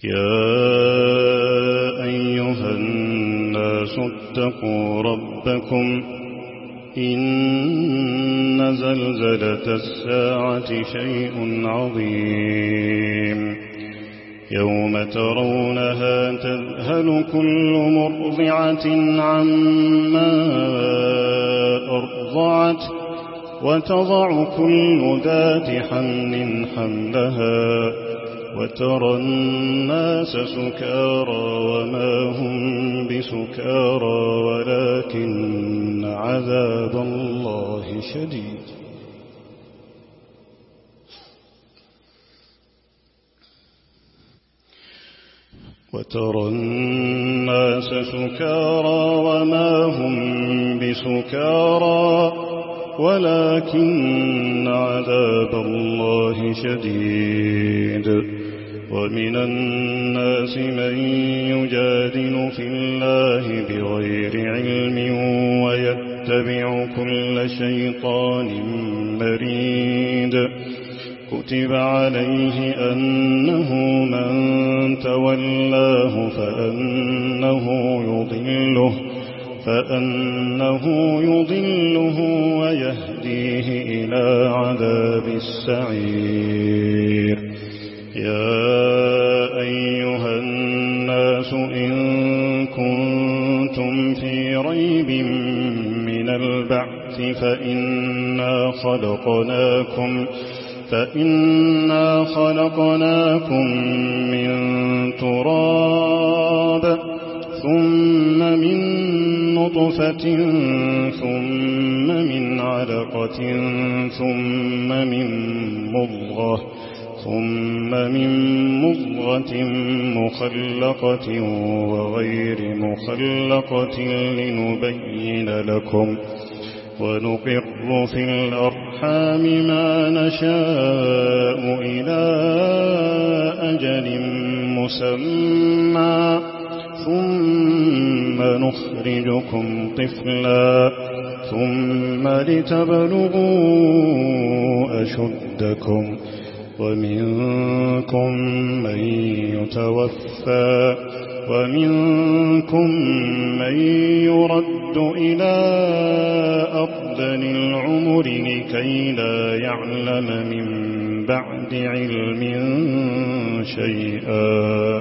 يا أيها الناس اتقوا ربكم إن زلزلة الساعة شيء عظيم يوم ترونها تذهل كل مرضعة عما أرضعت وتضع كل ذات حمل حملها وترى الناس سكارى وما هم بسكارى ولكن عذاب الله شديد. وترى الناس سكارى وما هم بسكارى ولكن عذاب الله شديد. ومن الناس من يجادل في الله بغير علم ويتبع كل شيطان مريد. كتب عليه أنه من تولاه فأنه يضله ويهديه إلى عذاب السعير. يا أيها الناس إن كنتم في ريب من البعث فإنا خلقناكم من تراب ثم من نطفة ثم من علقة ثم من مضغة مخلقة وغير مخلقة لنبين لكم ونقر في الأرحام ما نشاء إلى أجل مسمى ثم نخرجكم طفلا ثم لتبلغوا أشدكم ومنكم من يتوفى ومنكم من يرد إلى أرذل العمر لكي لا يعلم من بعد علم شيئا.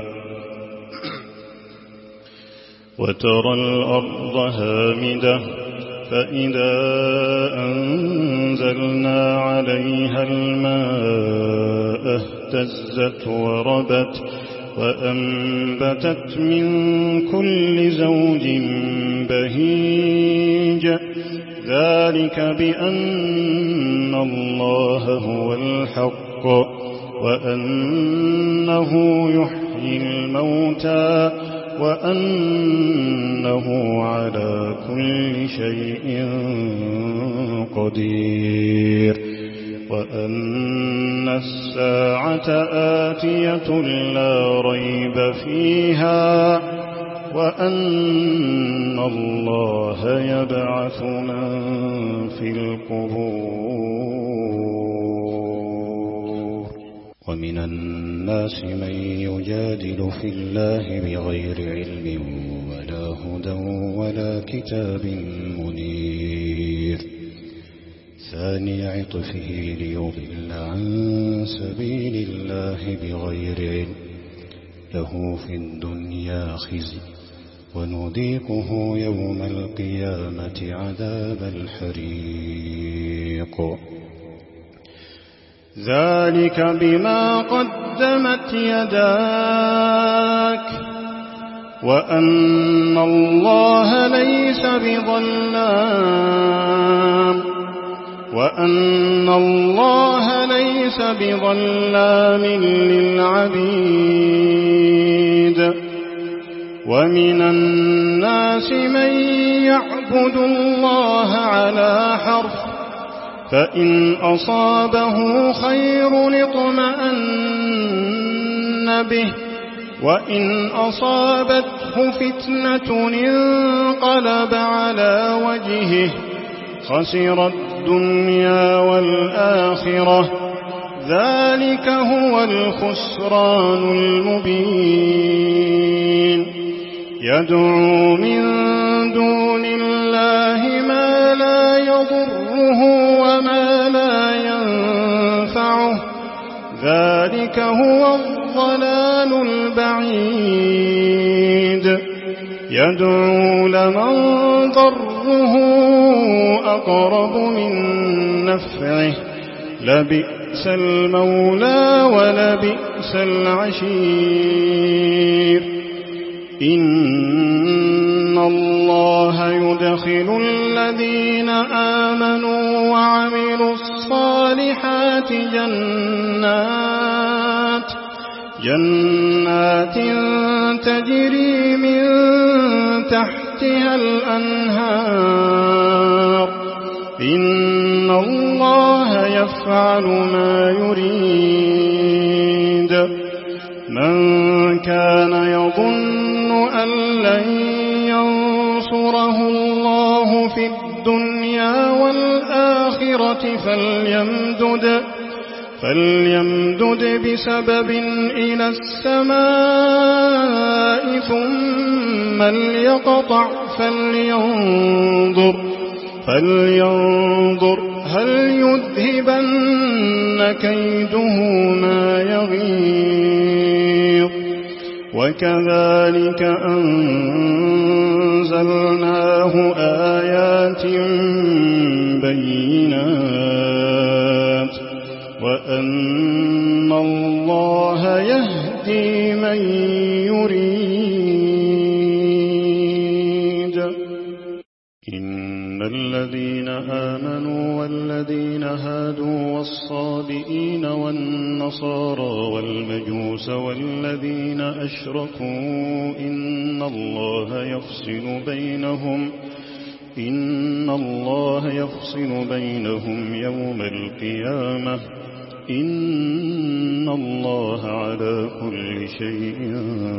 وترى الأرض هامدة فإذا أنزلنا عليها الماء اهتزت وربت وأنبتت من كل زوج بهيج. ذلك بأن الله هو الحق وأنه يحيي الموتى وأنه على كل شيء قدير. وأن الساعة آتية لا ريب فيها وأن الله يبعث من في القبور. ومن الناس من يجادل في الله بغير علم ولا هدى ولا كتاب منير. ثاني عطفه ليضل عن سبيل الله بغير علم له في الدنيا خزي ونذيقه يوم القيامة عذاب الحريق. ذلك بما قدمت يداك وأن الله ليس بظلام للعبيد. ومن الناس من يعبد الله على حرف فإن أصابه خير اطمأن به وإن أصابته فتنة انقلب على وجهه خسر الدنيا والآخرة ذلك هو الخسران المبين يدعو من دون الله ما لا يضره وما لا ينفعه ذلك هو الضلال البعيد يدعو لمن ضره أقرب من نفعه لبئس المولى ولبئس العشير إن الله يدخل الذين آمنوا وعملوا الصالحات جنات تجري من تحتها الأنهار إن الله يفعل ما يريد من كان يظن أن لن ينصره الله في الدنيا والآخرة فليمدد بسبب إلى السماء ثم ليقطع فلينظر هل يذهبن كيده ما يغيظ وكذلك أنزلناه آيات بينات وأن الله يهدي من يريد إن الذين آمنوا والذين هادوا والصابئين والنصارى والمجوس والذين أشركوا إن الله يفصل بينهم يوم القيامة إن الله على كل شيء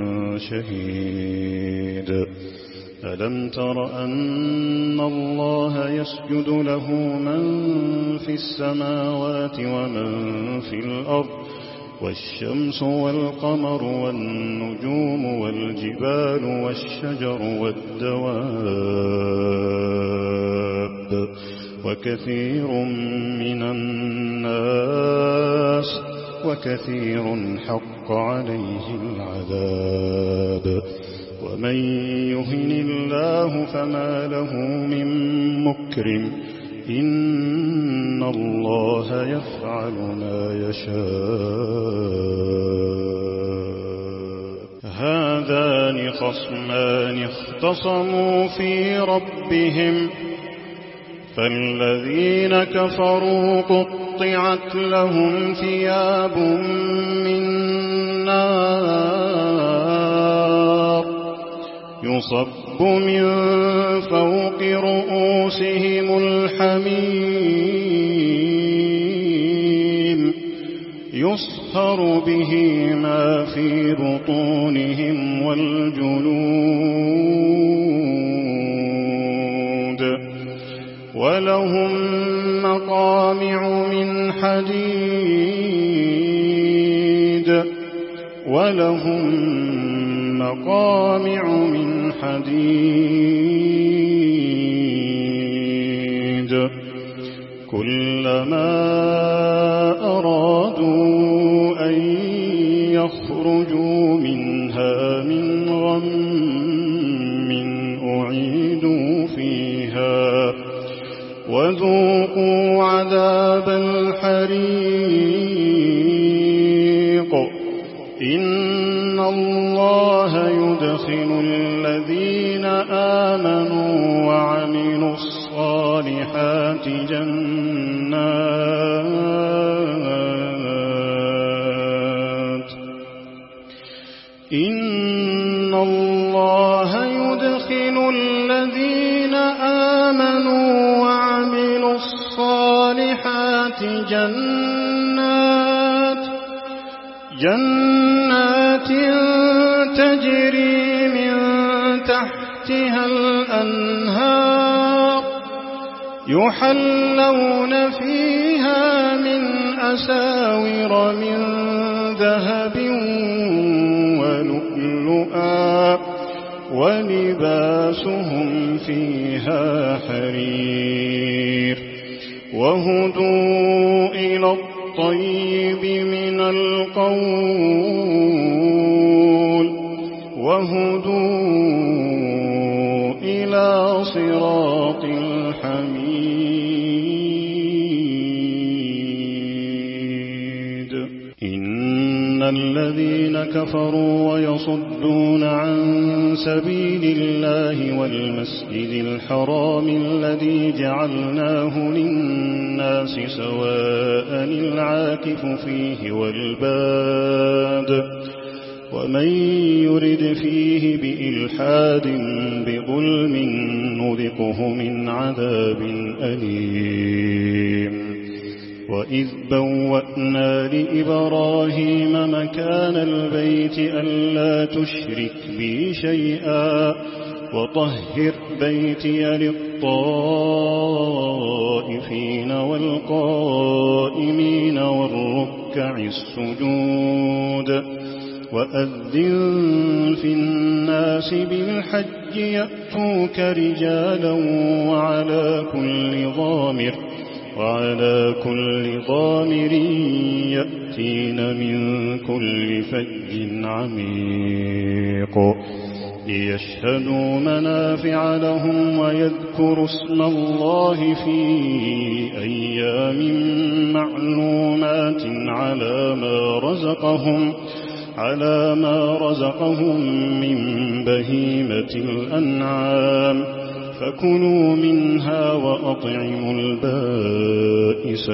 شهيد ألم تر أن الله يسجد له من في السماوات ومن في الأرض والشمس والقمر والنجوم والجبال والشجر والدواب وكثير من الناس وكثير حق عليه العذاب ومن يهن الله فما له من مكرم إن الله يفعل ما يشاء هذان خصمان اختصموا في ربهم فالذين كفروا قطعت لهم ثياب من نار يصب من فوق رؤوسهم الحميم يصهر به ما في بطونهم والجلود ولهم مقامع من حديد كلما أرادوا أن يخرجوا منها من غم أعيدوا فيها وذوقوا عذاب الحريق إن الله يدخل الذين آمنوا وعملوا الصالحات إن الله يدخل الذين آمنوا وعملوا الصالحات جنات تجري من تحتها الأنهار يحلون فيها من أساور من ذهب ولؤلؤا ولباسهم فيها حرير وهدوا إلى الطيب من القول وهدوا إلى صراط الحميد إن الذين كفروا ويصدون عن سبيل الله والمسجد الحرام الذي جعلناه للناس سواء العاكف فيه والباد ومن يرد فيه بإلحاد بظلم نذقه من عذاب أليم وإذ بوأنا لإبراهيم مكان البيت ألا تشرك بي شيئا وطهر بيتي للطائفين والقائمين والركع السجود وأذن في الناس بالحج يأتوك رجالا وعلى كل ضامر يأتين من كل فج عميق ليشهدوا منافع لهم ويذكروا اسم الله في أيام معلومات على ما رزقهم من بهيمة الأنعام فكلوا منها وأطعموا البائس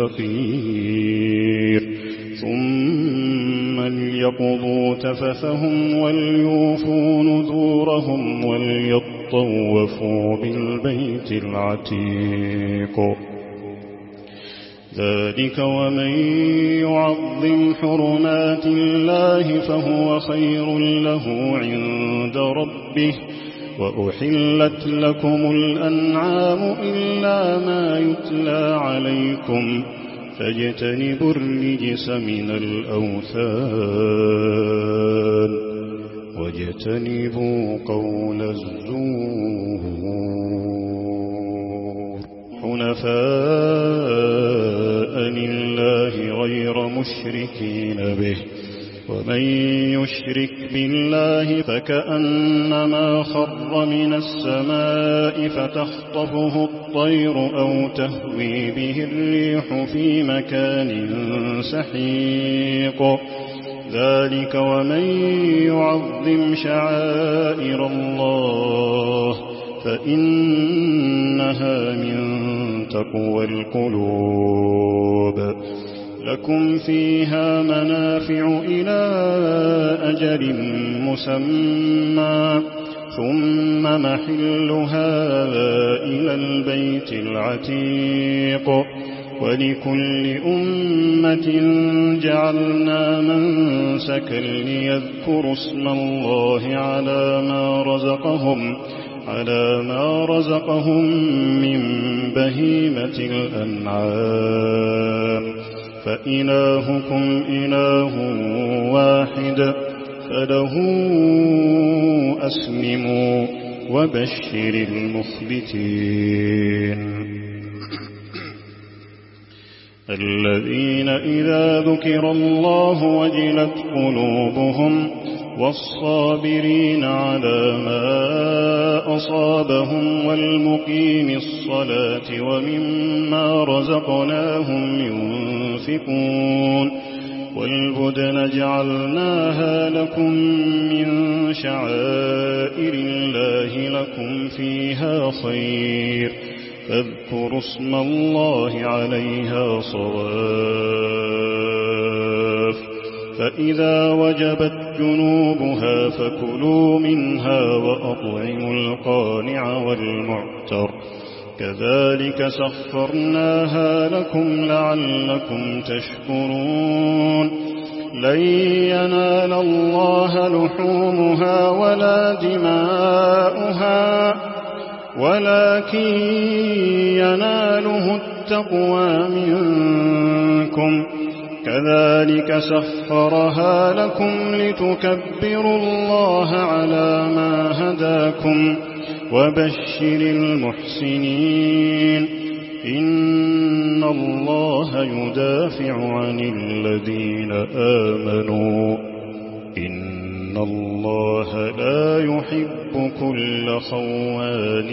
الفقير ثم ليقضوا تفثهم وليوفوا نذورهم وليطوفوا بالبيت العتيق ذلك ومن يعظم حرمات الله فهو خير له عند ربه وأحلت لكم الأنعام إلا ما يتلى عليكم فاجتنبوا الرجس من الأوثان واجتنبوا قول الزور حنفاء لله غير مشركين به ومن يشرك بالله فكأنما خر من السماء فتخطفه الطير أو تهوي به الريح في مكان سحيق ذلك ومن يعظم شعائر الله فإنها من تقوى القلوب لكم فيها منافع إلى أجل مسمى ثم محلها إلى البيت العتيق ولكل أمة جعلنا منسكا ليذكروا اسم الله على ما رزقهم من بهيمة الأنعام فإلهكم إله واحد فله أسلموا وبشر المخبتين الذين إذا ذكر الله وجلت قلوبهم والصابرين على ما أصابهم والمقيم الصلاة ومما رزقناهم ينفقون والبدن جعلناها لكم من شعائر الله لكم فيها خير فاذكروا اسم الله عليها صواف فإذا وجبت جنوبها فكلوا منها وأطعموا القانع والمعتر كذلك سخرناها لكم لعلكم تشكرون لن ينال الله لحومها ولا دماؤها ولكن يناله التقوى منكم كذلك سخرها لكم لتكبروا الله على ما هداكم وبشر المحسنين إن الله يدافع عن الذين آمنوا إن الله لا يحب كل خوان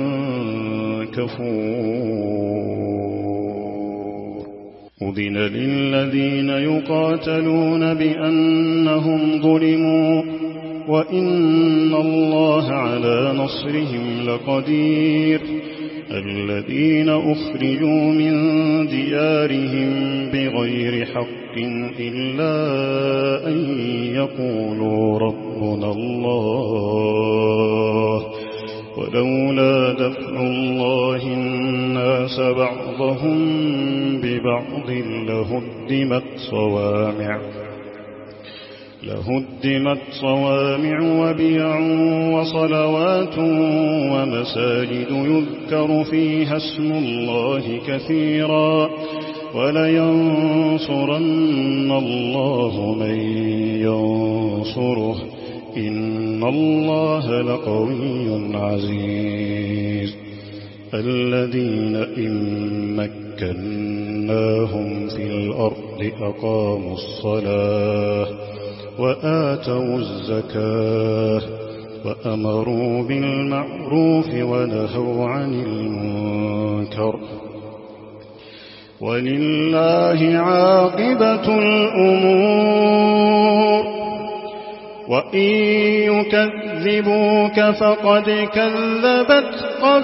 كفور أذن للذين يقاتلون بأنهم ظلموا وإن الله على نصرهم لقدير الذين أخرجوا من ديارهم بغير حق إلا أن يقولوا ربنا الله ولولا دفع الله الناس بعضهم ببعض لهدمت صوامع وبيع وصلوات ومساجد يذكر فيها اسم الله كثيرا ولينصرن الله من ينصره إن الله لقوي عزيز الذين إن مكناهم في الأرض أقاموا الصلاة وآتوا الزكاة وأمروا بالمعروف ونهوا عن المنكر ولله عاقبة الأمور وإن يكذبوك فقد كذبت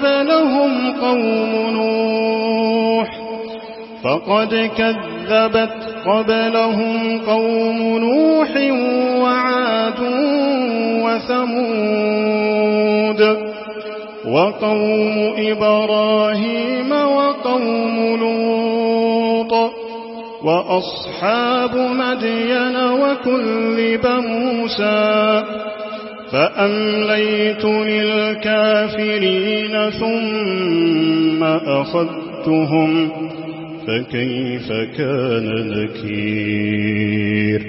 قبلهم قوم نوح وعاد وثمود وقوم إبراهيم وقوم لوط وأصحاب مدين وكذب موسى فأمليت للكافرين ثم أخذتهم فكيف كان نكير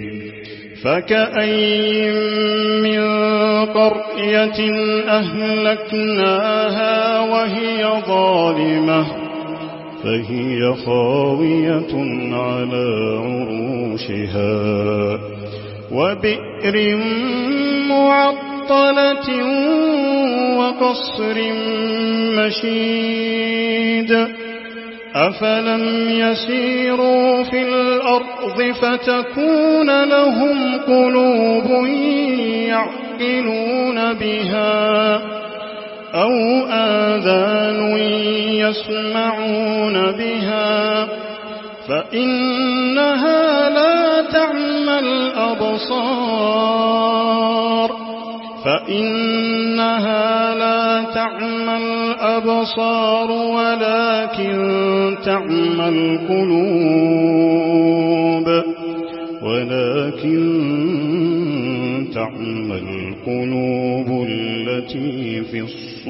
فكأين من قرية أهلكناها وهي ظالمة فهي خاوية على عروشها وبئر معطلة وقصر مشيد أفلم يسيروا في الأرض فتكون لهم قلوب يعقلون بها أو آذان يسمعون بها فإنها لا تعمى الأبصار ولكن تعمى القلوب التي في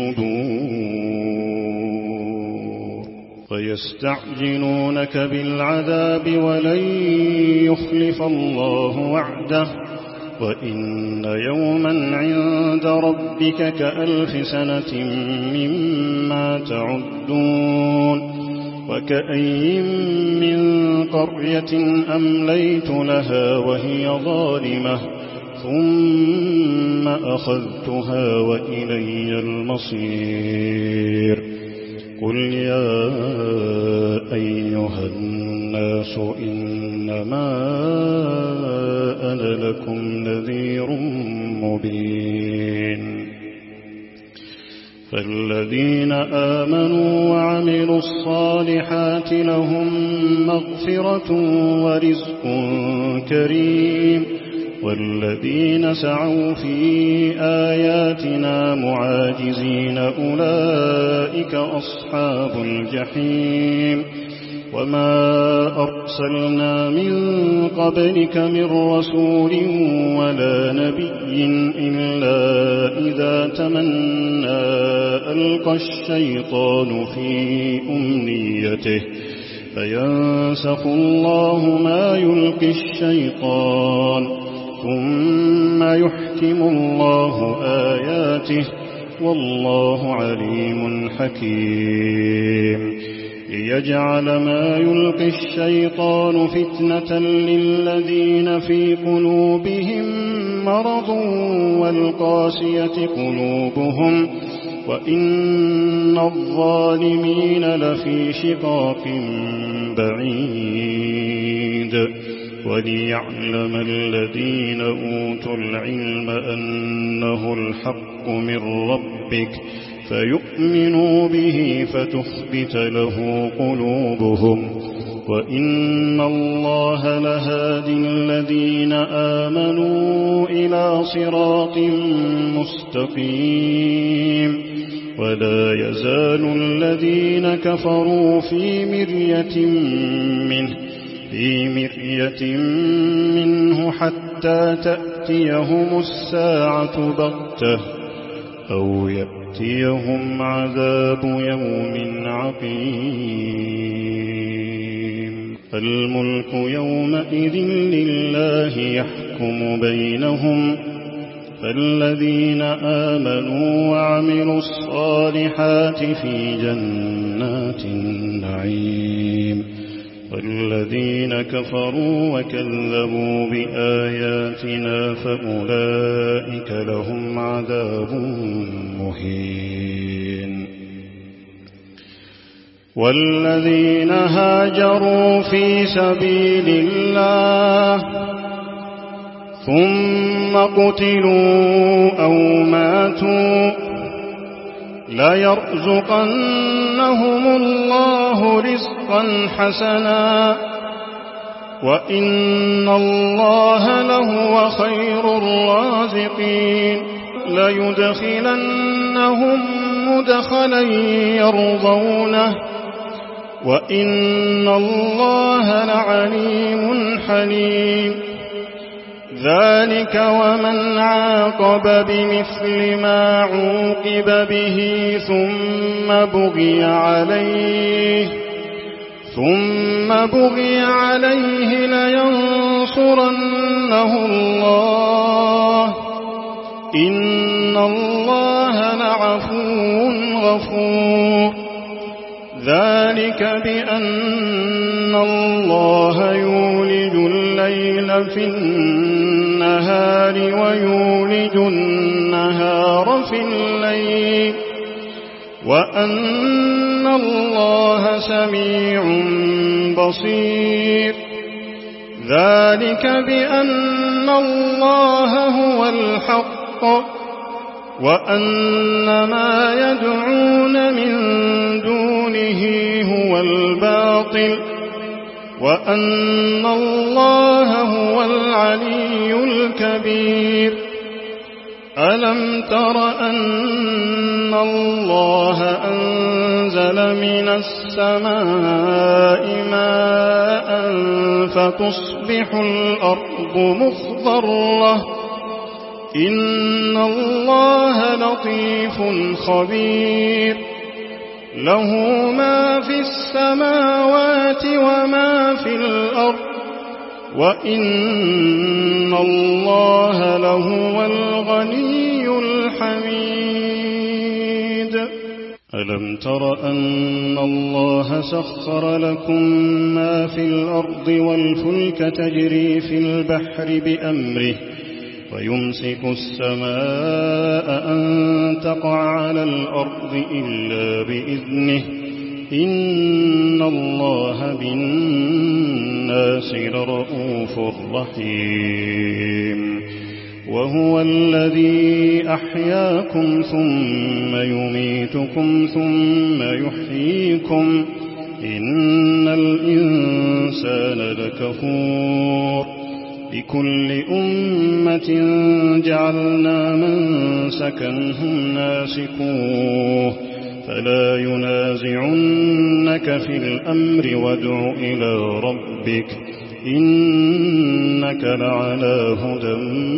الصدور فيستعجلونك بالعذاب ولن يخلف الله وعده وإن يوما عند ربك كألف سنة مما تعدون وكأين من قرية أمليت لها وهي ظالمة ثم أخذتها وإلي المصير قل يا أيها الناس إنما أنا لكم نذير مبين فالذين آمنوا وعملوا الصالحات لهم مغفرة ورزق كريم والذين سعوا في آياتنا معاجزين أولئك أصحاب الجحيم وما أرسلنا من قبلك من رسول ولا نبي إلا إذا تمنى ألقى الشيطان في أمنيته فينسخ الله ما يلقي الشيطان ثم يحكم الله آياته والله عليم حكيم ليجعل ما يلقي الشيطان فتنة للذين في قلوبهم مرض والقاسية قلوبهم وإن الظالمين لفي شقاق بعيد وليعلم الذين أوتوا العلم أنه الحق من ربك فيؤمنوا به فتخبت له قلوبهم وإن الله لهادي الذين آمنوا إلى صراط مستقيم ولا يزال الذين كفروا في مرية منه حتى تأتيهم الساعة بغتة أو يأتيهم عذاب يوم عقيم الملك يومئذ لله يحكم بينهم فالذين آمنوا وعملوا الصالحات في جنات النعيم والذين كفروا وكذبوا بآياتنا فأولئك لهم عذاب مهين والذين هاجروا في سبيل الله ثم قتلوا أو ماتوا ليرزقنهم الله رزقا حسنا وإن الله لهو خير الرازقين ليدخلنهم مدخلا يرضونه وإن الله لعليم حليم ذلك ومن عاقب بمثل ما عوقب به ثم بغي عليه لينصرنه الله إن الله لعفو غفور ذلك بأن الله يولج الليل في النهار ويولج النهار في الليل وأن الله سميع بصير ذلك بأن الله هو الحق وأن ما يدعون من دونه هو الباطل وأن الله هو العلي الكبير ألم تر أن الله أنزل من السماء ماء فتصبح الأرض مخضرة إن الله لطيف خبير له ما في السماوات وما في الأرض وإن الله لهو الغني الحميد ألم تر أن الله سخر لكم ما في الأرض والفلك تجري في البحر بأمره ويمسك السماء أن تقع على الأرض إلا بإذنه إن الله بالناس لرؤوف رحيم وهو الذي أحياكم ثم يميتكم ثم يحييكم إن الإنسان لكفور لكل أمة جعلنا منسكا هم ناسكوه فلا ينازعنك في الأمر وادع إلى ربك إنك لعلى هدى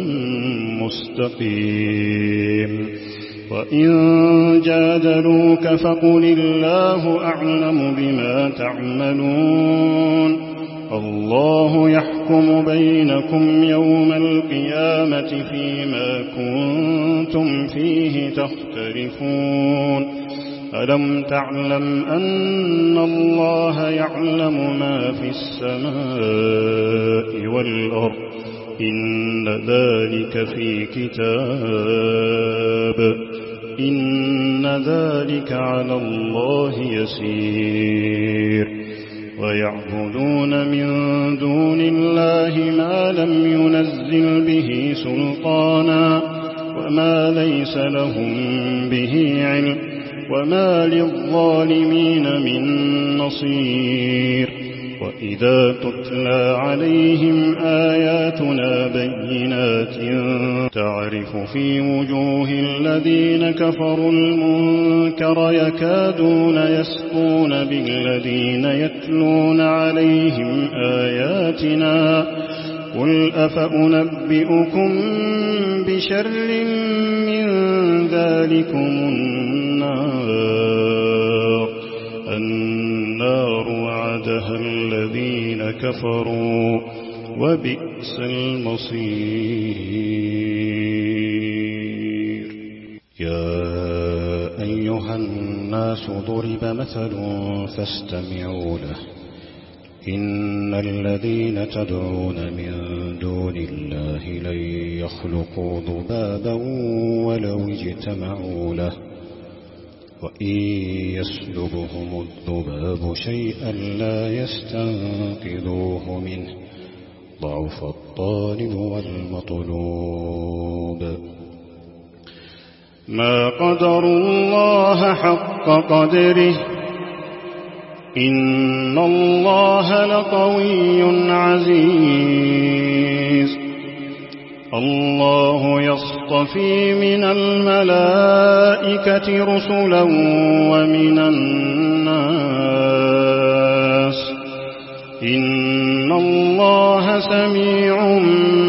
مستقيم وإن جادلوك فقل الله أعلم بما تعملون الله يحكم بينكم يوم القيامة فيما كنتم فيه تختلفون ألم تعلم أن الله يعلم ما في السماء والأرض إن ذلك في كتاب إن ذلك على الله يسير ويعبدون من دون الله ما لم ينزل به سلطانا وما ليس لهم به علم وما للظالمين من نصير وإذا تتلى عليهم آياتنا بينات تعرف في وجوه الذين كفروا المنكر يكادون يسقون بالذين يتلون عليهم آياتنا قل أفأنبئكم بشر من ذلكم النار وعدها الذين كفروا وبئس المصير يا أيها الناس ضرب مثل فاستمعوا له إن الذين تدعون من دون الله لن يخلقوا ذبابا ولو اجتمعوا له وإن يسلبهم الذباب شيئا لا يستنقذوه منه ضعف الطالب والمطلوب ما قدروا الله حق قدره إن الله لقوي عزيز الله يصطفي من الملائكة رسلا ومن الناس إن الله سميع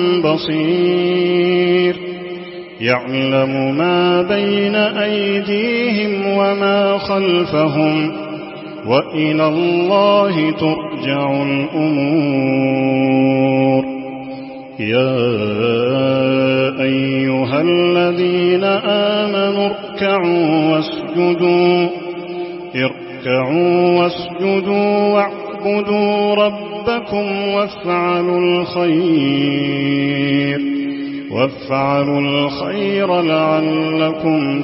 بصير يعلم ما بين أيديهم وما خلفهم وإلى الله ترجع الأمور يا أيها الذين آمنوا اركعوا واسجدوا واعبدوا ربكم وافعلوا الخير لعلكم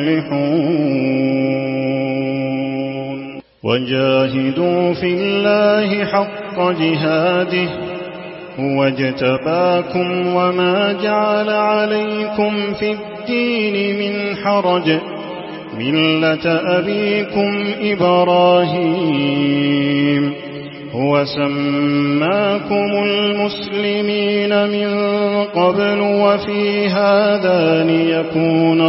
تفلحون وجاهدوا في الله حق جهاده هو اجتباكم وما جعل عليكم في الدين من حرج ملة أبيكم إبراهيم هو سماكم المسلمين من قبل وفي هذا ليكون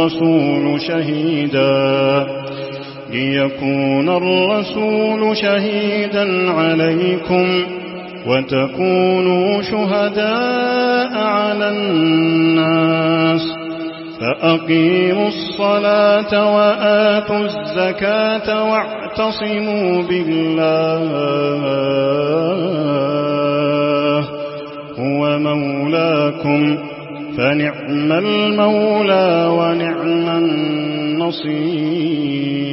الرسول شهيدا عليكم وتكونوا شهداء على الناس فأقيموا الصلاة وآتوا الزكاة واعتصموا بالله هو مولاكم فنعم المولى ونعم النصير